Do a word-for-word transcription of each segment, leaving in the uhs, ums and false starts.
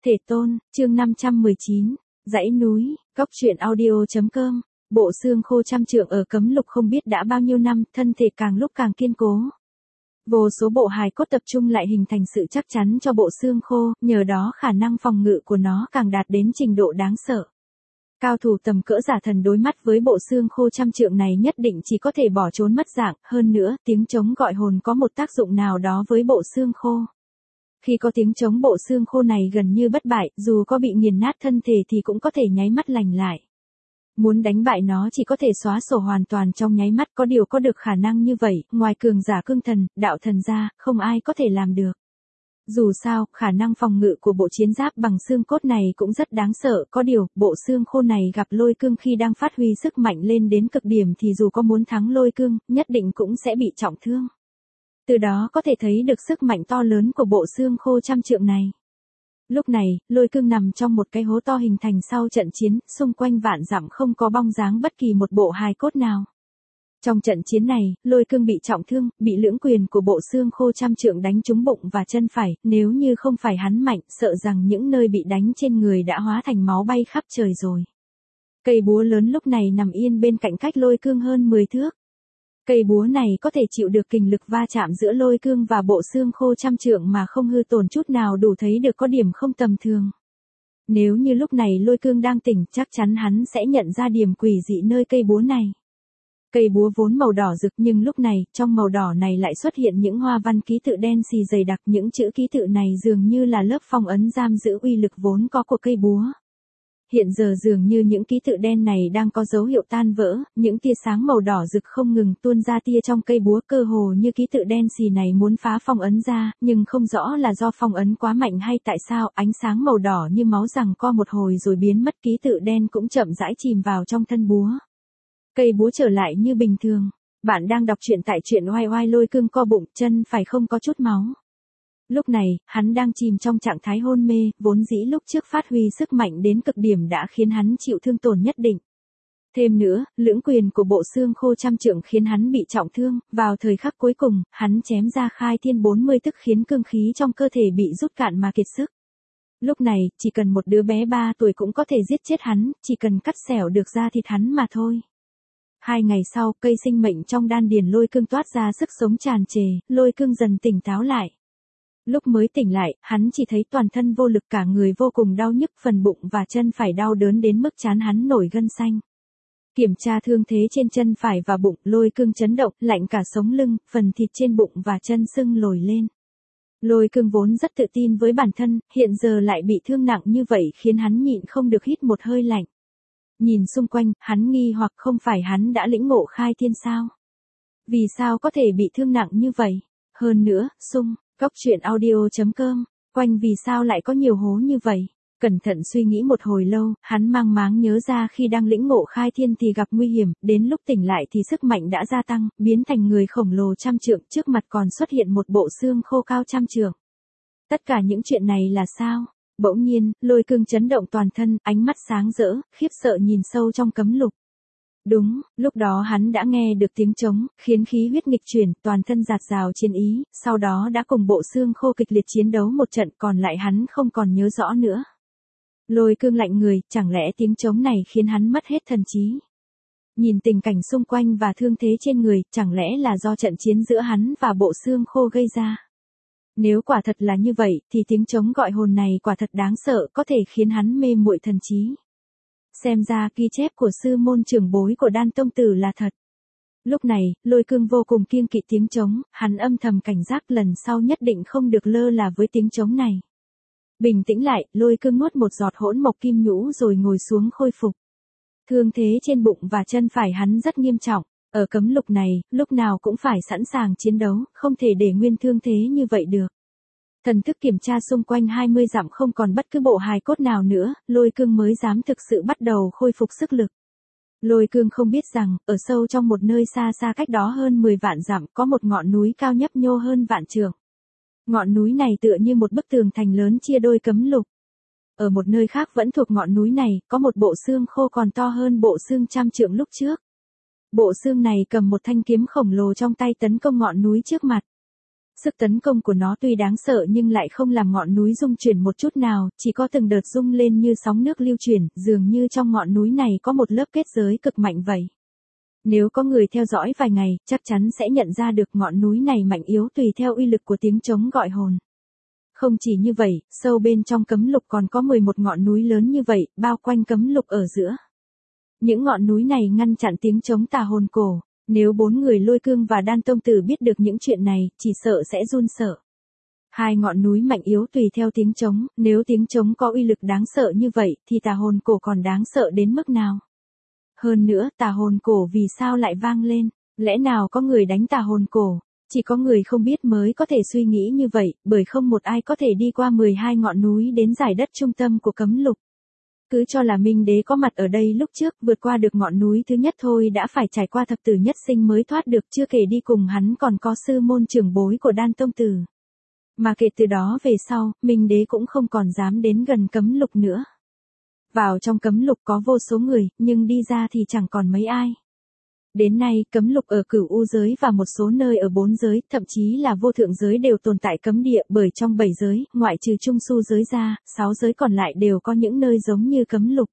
Thể tôn, chương năm trăm mười chín, dãy núi, cóc truyện audio.com, bộ xương khô trăm trượng ở cấm lục không biết đã bao nhiêu năm, thân thể càng lúc càng kiên cố. Vô số bộ hài cốt tập trung lại hình thành sự chắc chắn cho bộ xương khô, nhờ đó khả năng phòng ngự của nó càng đạt đến trình độ đáng sợ. Cao thủ tầm cỡ giả thần đối mắt với bộ xương khô trăm trượng này nhất định chỉ có thể bỏ trốn mất dạng, hơn nữa, tiếng trống gọi hồn có một tác dụng nào đó với bộ xương khô. Khi có tiếng trống bộ xương khô này gần như bất bại, dù có bị nghiền nát thân thể thì cũng có thể nháy mắt lành lại. Muốn đánh bại nó chỉ có thể xóa sổ hoàn toàn trong nháy mắt, có điều có được khả năng như vậy, ngoài cường giả cương thần, đạo thần ra, không ai có thể làm được. Dù sao, khả năng phòng ngự của bộ chiến giáp bằng xương cốt này cũng rất đáng sợ, có điều, bộ xương khô này gặp lôi cương khi đang phát huy sức mạnh lên đến cực điểm thì dù có muốn thắng lôi cương, nhất định cũng sẽ bị trọng thương. Từ đó có thể thấy được sức mạnh to lớn của bộ xương khô trăm trượng này. Lúc này, lôi cương nằm trong một cái hố to hình thành sau trận chiến, xung quanh vạn dặm không có bóng dáng bất kỳ một bộ hài cốt nào. Trong trận chiến này, lôi cương bị trọng thương, bị lưỡng quyền của bộ xương khô trăm trượng đánh trúng bụng và chân phải, nếu như không phải hắn mạnh, sợ rằng những nơi bị đánh trên người đã hóa thành máu bay khắp trời rồi. Cây búa lớn lúc này nằm yên bên cạnh cách lôi cương hơn mười thước. Cây búa này có thể chịu được kình lực va chạm giữa lôi cương và bộ xương khô trăm trượng mà không hư tổn chút nào, đủ thấy được có điểm không tầm thường. Nếu như lúc này lôi cương đang tỉnh, chắc chắn hắn sẽ nhận ra điểm quỷ dị nơi cây búa này. Cây búa vốn màu đỏ rực nhưng lúc này, trong màu đỏ này lại xuất hiện những hoa văn ký tự đen xì dày đặc, những chữ ký tự này dường như là lớp phong ấn giam giữ uy lực vốn có của cây búa. Hiện giờ dường như những ký tự đen này đang có dấu hiệu tan vỡ, những tia sáng màu đỏ rực không ngừng tuôn ra tia trong cây búa, cơ hồ như ký tự đen xì này muốn phá phong ấn ra, nhưng không rõ là do phong ấn quá mạnh hay tại sao, ánh sáng màu đỏ như máu giằng co một hồi rồi biến mất, ký tự đen cũng chậm rãi chìm vào trong thân búa. Cây búa trở lại như bình thường. Bạn đang đọc truyện tại truyện oai oai. Lôi cương co bụng, chân phải không có chút máu. Lúc này, hắn đang chìm trong trạng thái hôn mê, vốn dĩ lúc trước phát huy sức mạnh đến cực điểm đã khiến hắn chịu thương tổn nhất định. Thêm nữa, lưỡng quyền của bộ xương khô trăm trượng khiến hắn bị trọng thương, vào thời khắc cuối cùng, hắn chém ra khai thiên bốn mươi tức khiến cương khí trong cơ thể bị rút cạn mà kiệt sức. Lúc này, chỉ cần một đứa bé ba tuổi cũng có thể giết chết hắn, chỉ cần cắt xẻo được da thịt hắn mà thôi. Hai ngày sau, cây sinh mệnh trong đan điền lôi cương toát ra sức sống tràn trề, lôi cương dần tỉnh táo lại. Lúc mới tỉnh lại, hắn chỉ thấy toàn thân vô lực, cả người vô cùng đau nhức, phần bụng và chân phải đau đớn đến mức trán hắn nổi gân xanh. Kiểm tra thương thế trên chân phải và bụng, lôi cương chấn động, lạnh cả sống lưng, phần thịt trên bụng và chân sưng lồi lên. Lôi cương vốn rất tự tin với bản thân, hiện giờ lại bị thương nặng như vậy khiến hắn nhịn không được hít một hơi lạnh. Nhìn xung quanh, hắn nghi hoặc không phải hắn đã lĩnh ngộ khai thiên sao? Vì sao có thể bị thương nặng như vậy? Hơn nữa, xung, cóc truyện audio.com, quanh vì sao lại có nhiều hố như vậy? Cẩn thận suy nghĩ một hồi lâu, hắn mang máng nhớ ra khi đang lĩnh ngộ khai thiên thì gặp nguy hiểm, đến lúc tỉnh lại thì sức mạnh đã gia tăng, biến thành người khổng lồ trăm trượng, trước mặt còn xuất hiện một bộ xương khô cao trăm trượng. Tất cả những chuyện này là sao? Bỗng nhiên, lôi cương chấn động toàn thân, ánh mắt sáng rỡ, khiếp sợ nhìn sâu trong cấm lục. Đúng, lúc đó hắn đã nghe được tiếng trống, khiến khí huyết nghịch chuyển, toàn thân dạt dào chiến ý, sau đó đã cùng bộ xương khô kịch liệt chiến đấu một trận, còn lại hắn không còn nhớ rõ nữa. Lôi cương lạnh người, chẳng lẽ tiếng trống này khiến hắn mất hết thần trí? Nhìn tình cảnh xung quanh và thương thế trên người, chẳng lẽ là do trận chiến giữa hắn và bộ xương khô gây ra? Nếu quả thật là như vậy, thì tiếng trống gọi hồn này quả thật đáng sợ, có thể khiến hắn mê muội thần trí. Xem ra ghi chép của sư môn trưởng bối của Đan Tông Tử là thật. Lúc này, lôi cương vô cùng kiêng kỵ tiếng trống, hắn âm thầm cảnh giác lần sau nhất định không được lơ là với tiếng trống này. Bình tĩnh lại, lôi cương nuốt một giọt hỗn mộc kim nhũ rồi ngồi xuống khôi phục. Thương thế trên bụng và chân phải hắn rất nghiêm trọng. Ở cấm lục này, lúc nào cũng phải sẵn sàng chiến đấu, không thể để nguyên thương thế như vậy được. Thần thức kiểm tra xung quanh hai mươi dặm không còn bất cứ bộ hài cốt nào nữa, lôi cương mới dám thực sự bắt đầu khôi phục sức lực. Lôi cương không biết rằng, ở sâu trong một nơi xa xa cách đó hơn mười vạn dặm có một ngọn núi cao nhấp nhô hơn vạn trượng. Ngọn núi này tựa như một bức tường thành lớn chia đôi cấm lục. Ở một nơi khác vẫn thuộc ngọn núi này, có một bộ xương khô còn to hơn bộ xương trăm trượng lúc trước. Bộ xương này cầm một thanh kiếm khổng lồ trong tay tấn công ngọn núi trước mặt. Sức tấn công của nó tuy đáng sợ nhưng lại không làm ngọn núi rung chuyển một chút nào, chỉ có từng đợt rung lên như sóng nước lưu chuyển, dường như trong ngọn núi này có một lớp kết giới cực mạnh vậy. Nếu có người theo dõi vài ngày, chắc chắn sẽ nhận ra được ngọn núi này mạnh yếu tùy theo uy lực của tiếng trống gọi hồn. Không chỉ như vậy, sâu bên trong cấm lục còn có mười một ngọn núi lớn như vậy, bao quanh cấm lục ở giữa. Những ngọn núi này ngăn chặn tiếng trống tà hồn cổ. Nếu bốn người Lôi Cương và Đan Tông Tử biết được những chuyện này, chỉ sợ sẽ run sợ. Hai ngọn núi mạnh yếu tùy theo tiếng trống, nếu tiếng trống có uy lực đáng sợ như vậy, thì tà hồn cổ còn đáng sợ đến mức nào? Hơn nữa, tà hồn cổ vì sao lại vang lên? Lẽ nào có người đánh tà hồn cổ? Chỉ có người không biết mới có thể suy nghĩ như vậy, bởi không một ai có thể đi qua mười hai ngọn núi đến giải đất trung tâm của cấm lục. Cứ cho là Minh Đế có mặt ở đây lúc trước, vượt qua được ngọn núi thứ nhất thôi đã phải trải qua thập tử nhất sinh mới thoát được, chưa kể đi cùng hắn còn có sư môn trưởng bối của Đan Tông Tử. Mà kể từ đó về sau, Minh Đế cũng không còn dám đến gần cấm lục nữa. Vào trong cấm lục có vô số người, nhưng đi ra thì chẳng còn mấy ai. Đến nay, cấm lục ở Cửu U giới và một số nơi ở bốn giới, thậm chí là vô thượng giới đều tồn tại cấm địa, bởi trong bảy giới, ngoại trừ Trung Su giới ra, sáu giới còn lại đều có những nơi giống như cấm lục.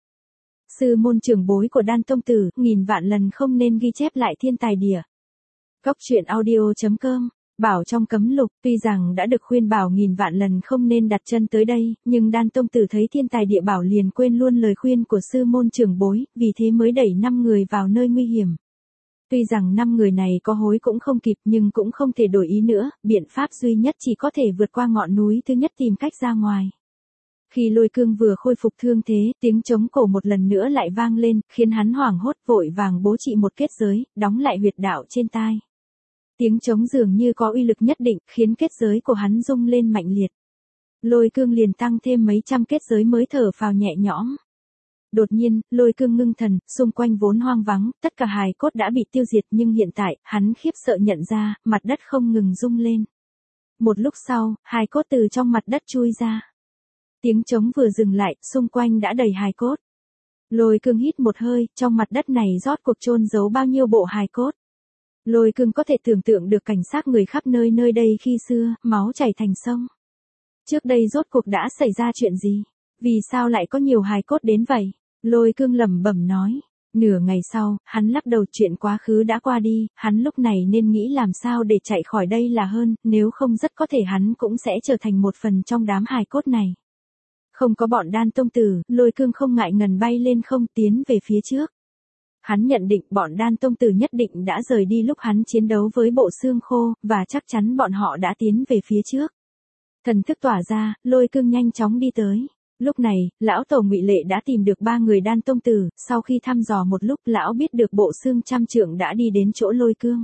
Sư môn trưởng bối của Đan Tông Tử, nghìn vạn lần không nên ghi chép lại thiên tài địa. Góc truyện audio chấm com. Bảo trong cấm lục, tuy rằng đã được khuyên bảo nghìn vạn lần không nên đặt chân tới đây, nhưng Đan Tông Tử thấy thiên tài địa bảo liền quên luôn lời khuyên của sư môn trưởng bối, vì thế mới đẩy năm người vào nơi nguy hiểm. Tuy rằng năm người này có hối cũng không kịp nhưng cũng không thể đổi ý nữa, biện pháp duy nhất chỉ có thể vượt qua ngọn núi thứ nhất tìm cách ra ngoài. Khi Lôi Cương vừa khôi phục thương thế, tiếng trống cổ một lần nữa lại vang lên, khiến hắn hoảng hốt vội vàng bố trị một kết giới, đóng lại huyệt đạo trên tai. Tiếng trống dường như có uy lực nhất định, khiến kết giới của hắn rung lên mạnh liệt. Lôi Cương liền tăng thêm mấy trăm kết giới mới thở phào nhẹ nhõm. Đột nhiên, Lôi Cương ngưng thần, xung quanh vốn hoang vắng, tất cả hài cốt đã bị tiêu diệt nhưng hiện tại, hắn khiếp sợ nhận ra, mặt đất không ngừng rung lên. Một lúc sau, hài cốt từ trong mặt đất chui ra. Tiếng trống vừa dừng lại, xung quanh đã đầy hài cốt. Lôi Cương hít một hơi, trong mặt đất này rốt cuộc chôn giấu bao nhiêu bộ hài cốt. Lôi Cương có thể tưởng tượng được cảnh xác người khắp nơi nơi đây khi xưa, máu chảy thành sông. Trước đây rốt cuộc đã xảy ra chuyện gì? Vì sao lại có nhiều hài cốt đến vậy? Lôi Cương lẩm bẩm nói. Nửa ngày sau, hắn lắc đầu, chuyện quá khứ đã qua đi, hắn lúc này nên nghĩ làm sao để chạy khỏi đây là hơn, nếu không rất có thể hắn cũng sẽ trở thành một phần trong đám hài cốt này. Không có bọn Đan Tông Tử, Lôi Cương không ngại ngần bay lên không tiến về phía trước. Hắn nhận định bọn Đan Tông Tử nhất định đã rời đi lúc hắn chiến đấu với bộ xương khô, và chắc chắn bọn họ đã tiến về phía trước. Thần thức tỏa ra, Lôi Cương nhanh chóng đi tới. Lúc này, lão tổ Ngụy Lệ đã tìm được ba người Đan Tông Tử, sau khi thăm dò một lúc lão biết được bộ xương trăm trượng đã đi đến chỗ Lôi Cương.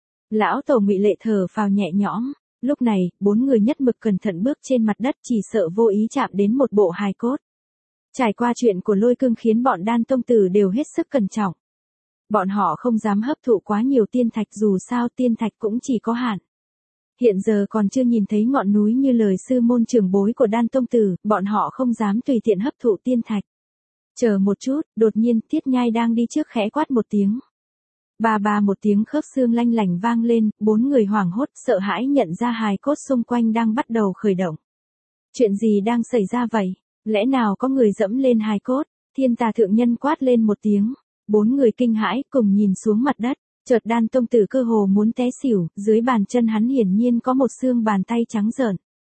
Lão tổ Ngụy Lệ thở phào nhẹ nhõm. Lúc này, bốn người nhất mực cẩn thận bước trên mặt đất chỉ sợ vô ý chạm đến một bộ hài cốt. Trải qua chuyện của Lôi Cương khiến bọn Đan Tông Tử đều hết sức cẩn trọng. Bọn họ không dám hấp thụ quá nhiều tiên thạch, dù sao tiên thạch cũng chỉ có hạn. Hiện giờ còn chưa nhìn thấy ngọn núi như lời sư môn trưởng bối của Đan Tông Tử, bọn họ không dám tùy tiện hấp thụ tiên thạch. Chờ một chút, đột nhiên Tiết Nhai đang đi trước khẽ quát một tiếng. Ba ba một tiếng khớp xương lanh lảnh vang lên, bốn người hoảng hốt sợ hãi nhận ra hài cốt xung quanh đang bắt đầu khởi động. Chuyện gì đang xảy ra vậy? Lẽ nào có người dẫm lên hài cốt? Thiên Tà thượng nhân quát lên một tiếng. Bốn người kinh hãi cùng nhìn xuống mặt đất. Chợt Đan Tông Tử cơ hồ muốn té xỉu, dưới bàn chân hắn hiển nhiên có một xương bàn tay trắng rợn.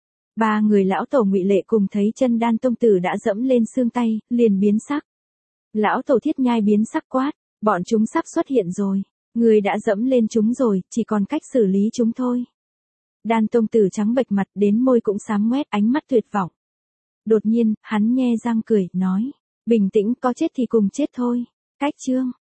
Ba người lão tổ Ngụy Lệ cùng thấy chân Đan Tông Tử đã dẫm lên xương tay, liền biến sắc. Lão tổ Thiết Nhai biến sắc quát, bọn chúng sắp xuất hiện rồi, người đã dẫm lên chúng rồi, chỉ còn cách xử lý chúng thôi. Đan Tông Tử trắng bệch mặt, đến môi cũng xám ngoét, ánh mắt tuyệt vọng. Đột nhiên, hắn nhe răng cười, nói, bình tĩnh, có chết thì cùng chết thôi. Cách chương